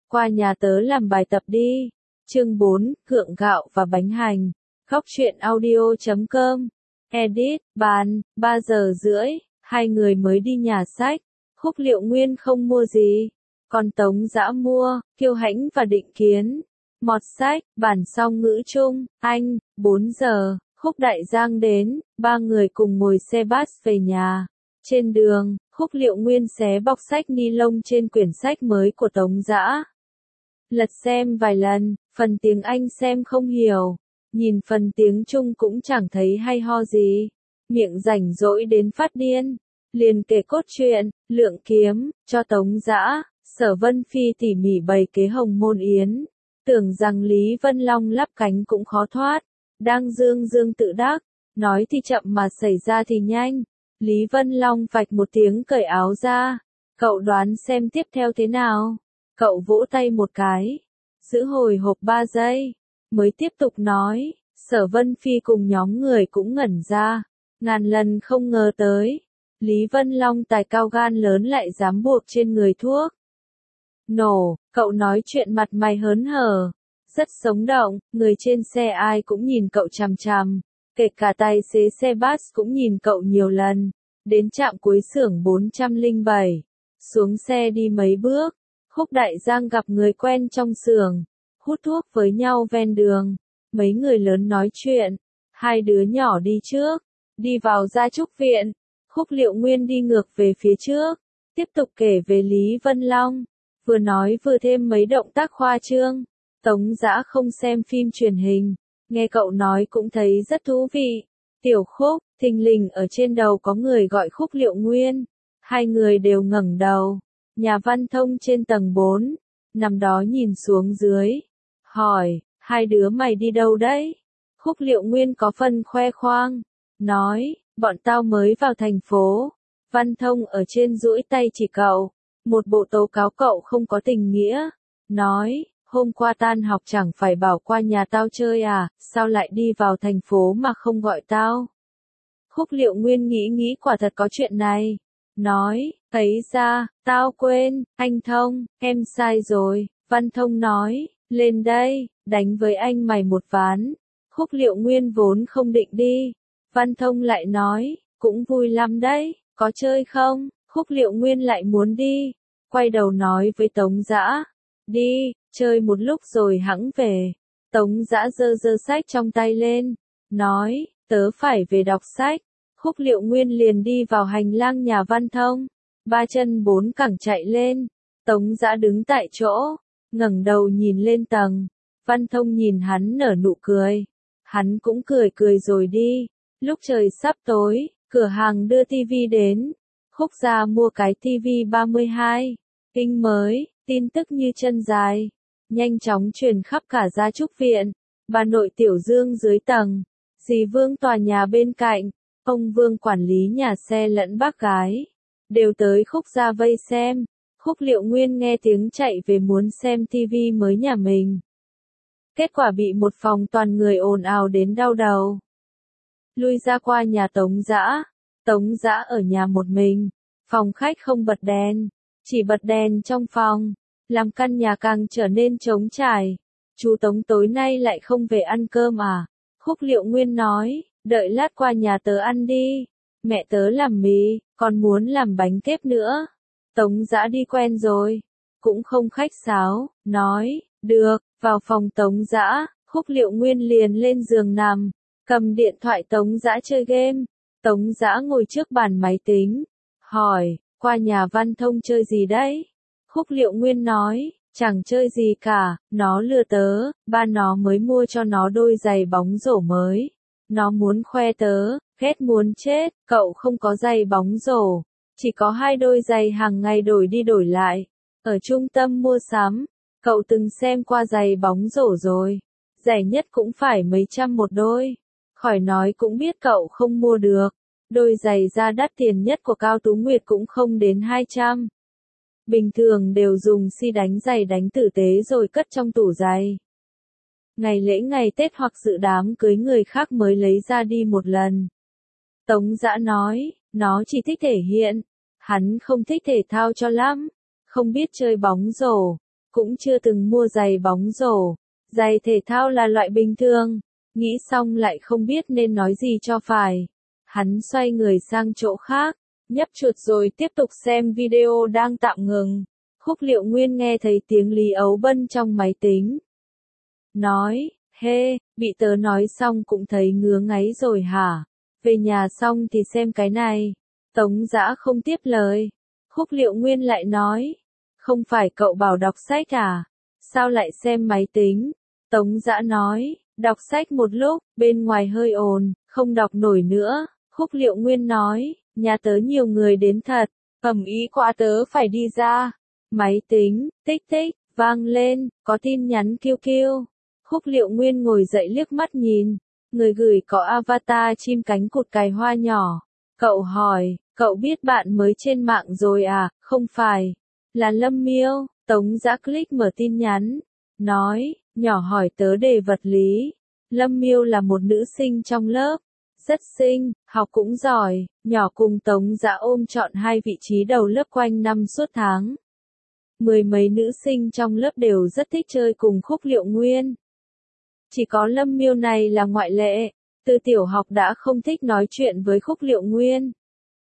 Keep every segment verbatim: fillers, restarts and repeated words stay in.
qua nhà tớ làm bài tập đi. Chương bốn, Cượng gạo và bánh hành. Góc truyện audio chấm com. Edit, bàn, ba giờ rưỡi, hai người mới đi nhà sách. Khúc Liệu Nguyên không mua gì, còn Tống Dã mua, Kiêu Hãnh và Định Kiến. Mọt sách, bản song ngữ chung, Anh, bốn giờ, Khúc Đại Giang đến, ba người cùng ngồi xe bus về nhà. Trên đường, Khúc Liệu Nguyên xé bọc sách ni lông trên quyển sách mới của Tống Dã. Lật xem vài lần, phần tiếng Anh xem không hiểu, nhìn phần tiếng Trung cũng chẳng thấy hay ho gì. Miệng rảnh rỗi đến phát điên, liền kể cốt truyện, Lượng Kiếm, cho Tống Dã. Sở Vân Phi tỉ mỉ bày kế Hồng Môn Yến, tưởng rằng Lý Vân Long lắp cánh cũng khó thoát, đang dương dương tự đắc, nói thì chậm mà xảy ra thì nhanh. Lý Vân Long phạch một tiếng cởi áo ra, cậu đoán xem tiếp theo thế nào? Cậu vỗ tay một cái, giữ hồi hộp ba giây, mới tiếp tục nói. Sở Vân Phi cùng nhóm người cũng ngẩn ra, ngàn lần không ngờ tới, Lý Vân Long tài cao gan lớn lại dám buộc trên người thuốc nổ. Cậu nói chuyện mặt mày hớn hở, rất sống động, người trên xe ai cũng nhìn cậu chằm chằm, kể cả tài xế xe bus cũng nhìn cậu nhiều lần. Đến trạm cuối xưởng bốn trăm lẻ bảy, xuống xe đi mấy bước, Khúc Đại Giang gặp người quen trong xưởng, hút thuốc với nhau ven đường. Mấy người lớn nói chuyện, hai đứa nhỏ đi trước, đi vào Gia Trúc viện. Khúc Liệu Nguyên đi ngược về phía trước, tiếp tục kể về Lý Vân Long, vừa nói vừa thêm mấy động tác khoa trương. Tống Dã không xem phim truyền hình, nghe cậu nói cũng thấy rất thú vị. Tiểu Khúc, thình lình ở trên đầu có người gọi Khúc Liệu Nguyên, hai người đều ngẩng đầu. Nhà Văn Thông trên tầng bốn, nằm đó nhìn xuống dưới, hỏi, hai đứa mày đi đâu đấy? Khúc Liệu Nguyên có phần khoe khoang, nói, bọn tao mới vào thành phố. Văn Thông ở trên duỗi tay chỉ cậu, một bộ tố cáo cậu không có tình nghĩa, nói, hôm qua tan học chẳng phải bảo qua nhà tao chơi à, sao lại đi vào thành phố mà không gọi tao? Khúc Liệu Nguyên nghĩ nghĩ quả thật có chuyện này, nói, ấy ra, tao quên, anh Thông, em sai rồi. Văn Thông nói, lên đây, đánh với anh mày một ván. Khúc Liệu Nguyên vốn không định đi, Văn Thông lại nói, cũng vui lắm đấy, có chơi không? Khúc Liệu Nguyên lại muốn đi, quay đầu nói với Tống Dã, đi, chơi một lúc rồi hẵng về. Tống Dã giơ giơ sách trong tay lên, nói, tớ phải về đọc sách. Khúc Liệu Nguyên liền đi vào hành lang nhà Văn Thông, ba chân bốn cẳng chạy lên. Tống Dã đứng tại chỗ, ngẩng đầu nhìn lên tầng. Văn Thông nhìn hắn nở nụ cười, hắn cũng cười cười rồi đi. Lúc trời sắp tối, cửa hàng đưa tivi đến. Khúc gia mua cái tivi ba mươi hai inch mới, tin tức như chân dài, nhanh chóng truyền khắp cả Gia Trúc viện. Bà nội Tiểu Dương dưới tầng, dì Vương tòa nhà bên cạnh, ông Vương quản lý nhà xe lẫn bác gái, đều tới Khúc gia vây xem. Khúc Liệu Nguyên nghe tiếng chạy về muốn xem tivi mới nhà mình. Kết quả bị một phòng toàn người ồn ào đến đau đầu. Lui ra qua nhà Tống Dã. Tống Dã ở nhà một mình, phòng khách không bật đèn, chỉ bật đèn trong phòng, làm căn nhà càng trở nên trống trải. Chú Tống tối nay lại không về ăn cơm à? Khúc Liệu Nguyên nói, đợi lát qua nhà tớ ăn đi, mẹ tớ làm mì, còn muốn làm bánh kép nữa. Tống Dã đi quen rồi, cũng không khách sáo, nói, được. Vào phòng Tống Dã, Khúc Liệu Nguyên liền lên giường nằm, cầm điện thoại Tống Dã chơi game. Tống Dã ngồi trước bàn máy tính, hỏi, qua nhà Văn Thông chơi gì đấy? Khúc Liệu Nguyên nói, chẳng chơi gì cả, nó lừa tớ, ba nó mới mua cho nó đôi giày bóng rổ mới. Nó muốn khoe tớ, ghét muốn chết, cậu không có giày bóng rổ, chỉ có hai đôi giày hàng ngày đổi đi đổi lại. Ở trung tâm mua sắm, cậu từng xem qua giày bóng rổ rồi, rẻ nhất cũng phải mấy trăm một đôi. Khỏi nói cũng biết cậu không mua được, đôi giày da đắt tiền nhất của Cao Tú Nguyệt cũng không đến hai trăm. Bình thường đều dùng xi đánh giày đánh tử tế rồi cất trong tủ giày. Ngày lễ ngày Tết hoặc dự đám cưới người khác mới lấy ra đi một lần. Tống Dã nói, nó chỉ thích thể hiện, hắn không thích thể thao cho lắm, không biết chơi bóng rổ. cũng chưa từng mua giày bóng rổ. Giày thể thao là loại bình thường. Nghĩ xong lại không biết nên nói gì cho phải. Hắn xoay người sang chỗ khác, nhấp chuột rồi tiếp tục xem video đang tạm ngừng. Khúc Liệu Nguyên nghe thấy tiếng Lý Ấu Bân trong máy tính. Nói, hê, bị tớ nói xong cũng thấy ngứa ngáy rồi hả? Về nhà xong thì xem cái này. Tống Dã không tiếp lời. Khúc Liệu Nguyên lại nói, không phải cậu bảo đọc sách à? Sao lại xem máy tính? Tống Dã nói, đọc sách một lúc, bên ngoài hơi ồn, không đọc nổi nữa. Khúc Liệu Nguyên nói, nhà tớ nhiều người đến thật, ầm ĩ quá tớ phải đi ra. Máy tính, tích tích, vang lên, có tin nhắn kêu kêu. Khúc Liệu Nguyên ngồi dậy liếc mắt nhìn, người gửi có avatar chim cánh cụt cài hoa nhỏ. Cậu hỏi, cậu biết bạn mới trên mạng rồi à? Không phải, là Lâm Miêu. Tống Dã click mở tin nhắn, nói, nhỏ hỏi tớ đề vật lý. Lâm Miêu là một nữ sinh trong lớp, rất xinh, học cũng giỏi, nhỏ cùng Tống Dã ôm trọn hai vị trí đầu lớp quanh năm suốt tháng. Mười mấy nữ sinh trong lớp đều rất thích chơi cùng Khúc Liệu Nguyên. Chỉ có Lâm Miêu này là ngoại lệ, từ tiểu học đã không thích nói chuyện với Khúc Liệu Nguyên.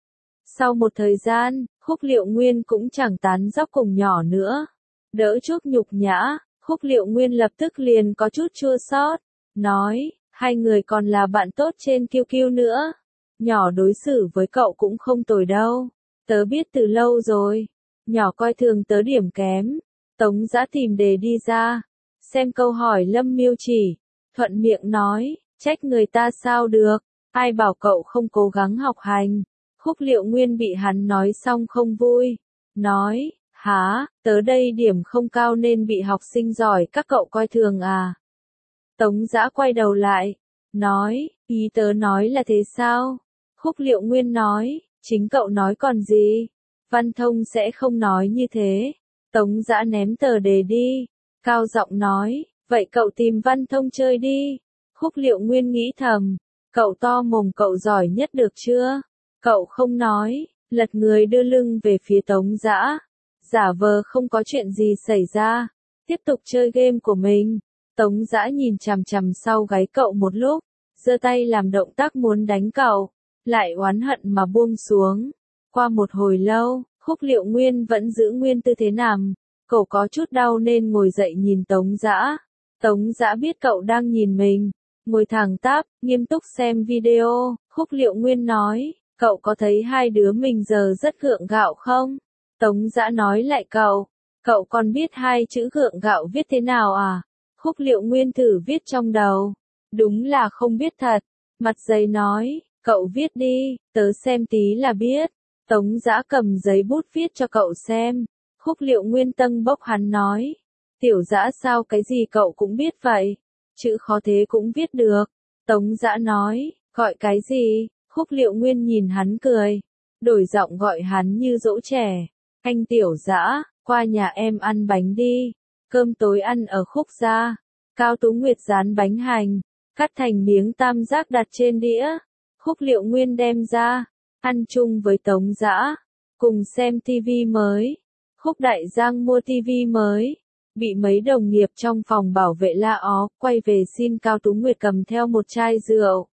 Sau một thời gian, Khúc Liệu Nguyên cũng chẳng tán dóc cùng nhỏ nữa. Đỡ chút nhục nhã, Khúc Liệu Nguyên lập tức liền có chút chua xót, nói, hai người còn là bạn tốt trên Q Q nữa. Nhỏ đối xử với cậu cũng không tồi đâu, tớ biết từ lâu rồi. Nhỏ coi thường tớ điểm kém. Tống Dã tìm đề đi ra, xem câu hỏi Lâm Miêu chỉ, thuận miệng nói, trách người ta sao được, ai bảo cậu không cố gắng học hành. Khúc Liệu Nguyên bị hắn nói xong không vui, nói, hả, tớ đây điểm không cao nên bị học sinh giỏi các cậu coi thường à. Tống Dã quay đầu lại, nói, ý tớ nói là thế sao? Khúc Liệu Nguyên nói, chính cậu nói còn gì? Văn Thông sẽ không nói như thế. Tống Dã ném tờ đề đi, cao giọng nói, vậy cậu tìm Văn Thông chơi đi. Khúc Liệu Nguyên nghĩ thầm, cậu to mồm cậu giỏi nhất được chưa? Cậu không nói, lật người đưa lưng về phía Tống Dã, giả vờ không có chuyện gì xảy ra, tiếp tục chơi game của mình. Tống Dã nhìn chằm chằm sau gáy cậu một lúc, giơ tay làm động tác muốn đánh cậu, lại oán hận mà buông xuống. Qua một hồi lâu, Khúc Liệu Nguyên vẫn giữ nguyên tư thế nằm, cổ có chút đau nên ngồi dậy nhìn Tống Dã. Tống Dã biết cậu đang nhìn mình, ngồi thẳng tắp, nghiêm túc xem video. Khúc Liệu Nguyên nói, cậu có thấy hai đứa mình giờ rất gượng gạo không? Tống Dã nói lại cậu, cậu còn biết hai chữ gượng gạo viết thế nào à? Khúc Liệu Nguyên thử viết trong đầu, đúng là không biết thật. Mặt dày nói, cậu viết đi, tớ xem tí là biết. Tống Dã cầm giấy bút viết cho cậu xem. Khúc Liệu Nguyên tâng bốc hắn nói, tiểu Dã sao cái gì cậu cũng biết vậy? Chữ khó thế cũng viết được. Tống Dã nói, gọi cái gì? Khúc Liệu Nguyên nhìn hắn cười, đổi giọng gọi hắn như dỗ trẻ. Anh tiểu Dã, qua nhà em ăn bánh đi. Cơm tối ăn ở Khúc gia. Cao Tú Nguyệt rán bánh hành, cắt thành miếng tam giác đặt trên đĩa. Khúc Liệu Nguyên đem ra, ăn chung với Tống Dã, cùng xem tivi mới. Khúc Đại Giang mua tivi mới, bị mấy đồng nghiệp trong phòng bảo vệ la ó, quay về xin Cao Tú Nguyệt cầm theo một chai rượu.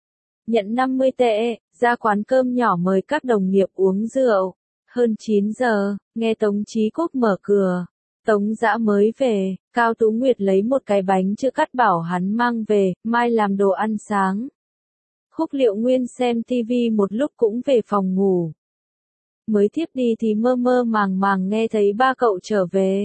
Nhận năm mươi tệ, ra quán cơm nhỏ mời các đồng nghiệp uống rượu. Hơn chín giờ, nghe Tống Chí Quốc mở cửa. Tống Dã mới về, Cao Tú Nguyệt lấy một cái bánh chưa cắt bảo hắn mang về, mai làm đồ ăn sáng. Khúc Liệu Nguyên xem tivi một lúc cũng về phòng ngủ. Mới thiếp đi thì mơ mơ màng màng nghe thấy ba cậu trở về.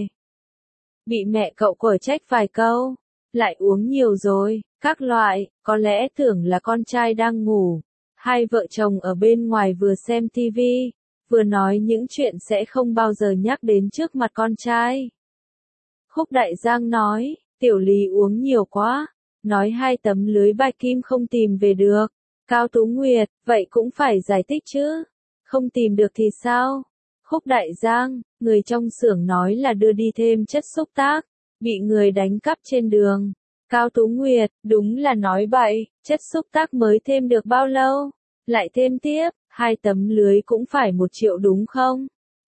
Bị mẹ cậu quở trách vài câu, lại uống nhiều rồi, các loại, có lẽ tưởng là con trai đang ngủ. Hai vợ chồng ở bên ngoài vừa xem tivi, vừa nói những chuyện sẽ không bao giờ nhắc đến trước mặt con trai. Khúc Đại Giang nói, tiểu Lý uống nhiều quá, nói hai tấm lưới bạch kim không tìm về được. Cao Tú Nguyệt, vậy cũng phải giải thích chứ, không tìm được thì sao? Khúc Đại Giang, người trong xưởng nói là đưa đi thêm chất xúc tác, bị người đánh cắp trên đường. Cao Tú Nguyệt, đúng là nói bậy, chất xúc tác mới thêm được bao lâu? Lại thêm tiếp, hai tấm lưới cũng phải một triệu đúng không?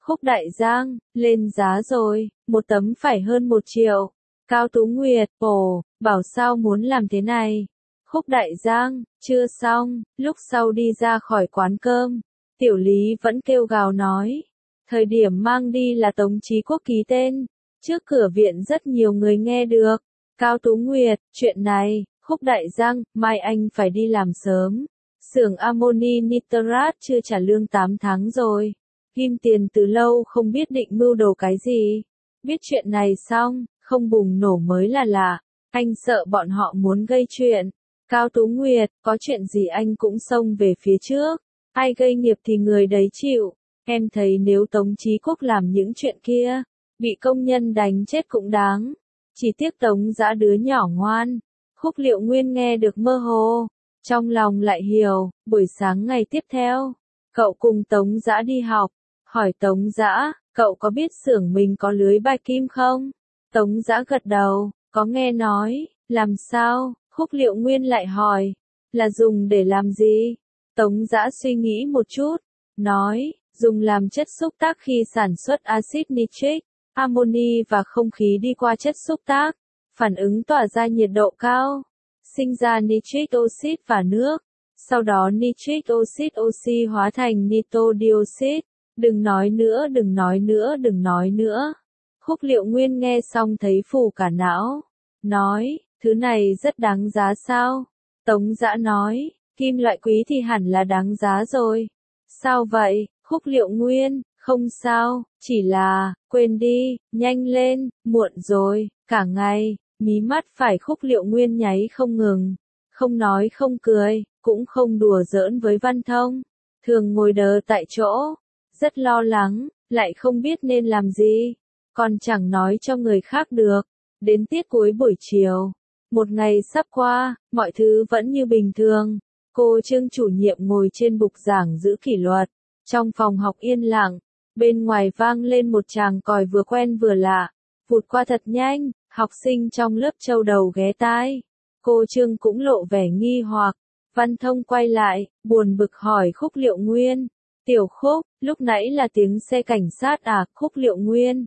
Khúc Đại Giang, lên giá rồi, một tấm phải hơn một triệu. Cao Tú Nguyệt, ồ, bảo sao muốn làm thế này. Khúc Đại Giang, chưa xong, lúc sau đi ra khỏi quán cơm, Tiểu Lý vẫn kêu gào nói. Thời điểm mang đi là Tống Chí Quốc ký tên, trước cửa viện rất nhiều người nghe được. Cao Tú Nguyệt, chuyện này, Khúc Đại Giang, mai anh phải đi làm sớm. Xưởng Amoni Nitrat chưa trả lương tám tháng rồi. Kim Tiền từ lâu không biết định mưu đồ cái gì. Biết chuyện này xong, không bùng nổ mới là lạ. Anh sợ bọn họ muốn gây chuyện. Cao Tú Nguyệt, có chuyện gì anh cũng xông về phía trước. Ai gây nghiệp thì người đấy chịu. Em thấy nếu Tống Chí Quốc làm những chuyện kia, bị công nhân đánh chết cũng đáng. Chỉ tiếc Tống Dã đứa nhỏ ngoan. Khúc Liệu Nguyên nghe được mơ hồ, trong lòng lại hiểu. Buổi sáng ngày tiếp theo, cậu cùng Tống Dã đi học. Hỏi Tống Dã, cậu có biết xưởng mình có lưới bài kim không? Tống Dã gật đầu, có nghe nói. Làm sao? Khúc Liệu Nguyên lại hỏi, là dùng để làm gì? Tống Dã suy nghĩ một chút, nói, dùng làm chất xúc tác khi sản xuất axit nitric, amoni và không khí đi qua chất xúc tác, phản ứng tỏa ra nhiệt độ cao, sinh ra nitric oxide và nước, sau đó nitric oxide oxy hóa thành nitro dioxide. Đừng nói nữa, đừng nói nữa, đừng nói nữa. Khúc Liệu Nguyên nghe xong thấy phù cả não, nói, thứ này rất đáng giá sao? Tống Dã nói, kim loại quý thì hẳn là đáng giá rồi. Sao vậy? Khúc Liệu Nguyên, không sao, chỉ là, quên đi, nhanh lên, muộn rồi, cả ngày, mí mắt phải Khúc Liệu Nguyên nháy không ngừng, không nói không cười, cũng không đùa giỡn với Văn Thông, thường ngồi đờ tại chỗ, rất lo lắng, lại không biết nên làm gì, còn chẳng nói cho người khác được. Đến tiết cuối buổi chiều, một ngày sắp qua, mọi thứ vẫn như bình thường. Cô Trương chủ nhiệm ngồi trên bục giảng giữ kỷ luật. Trong phòng học yên lặng, bên ngoài vang lên một tràng còi vừa quen vừa lạ. Vụt qua thật nhanh, học sinh trong lớp châu đầu ghé tai. Cô Trương cũng lộ vẻ nghi hoặc. Văn Thông quay lại, buồn bực hỏi Khúc Liệu Nguyên. Tiểu Khúc, lúc nãy là tiếng xe cảnh sát à? Khúc Liệu Nguyên.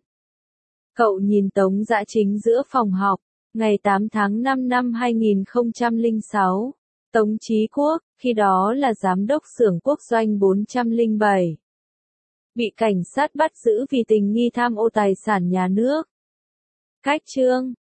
Cậu nhìn Tống Dã chính giữa phòng học. Ngày tám tháng năm năm hai nghìn không trăm lẻ sáu, Tống Chí Quốc, khi đó là giám đốc xưởng Quốc doanh bốn trăm lẻ bảy, bị cảnh sát bắt giữ vì tình nghi tham ô tài sản nhà nước. Cách chương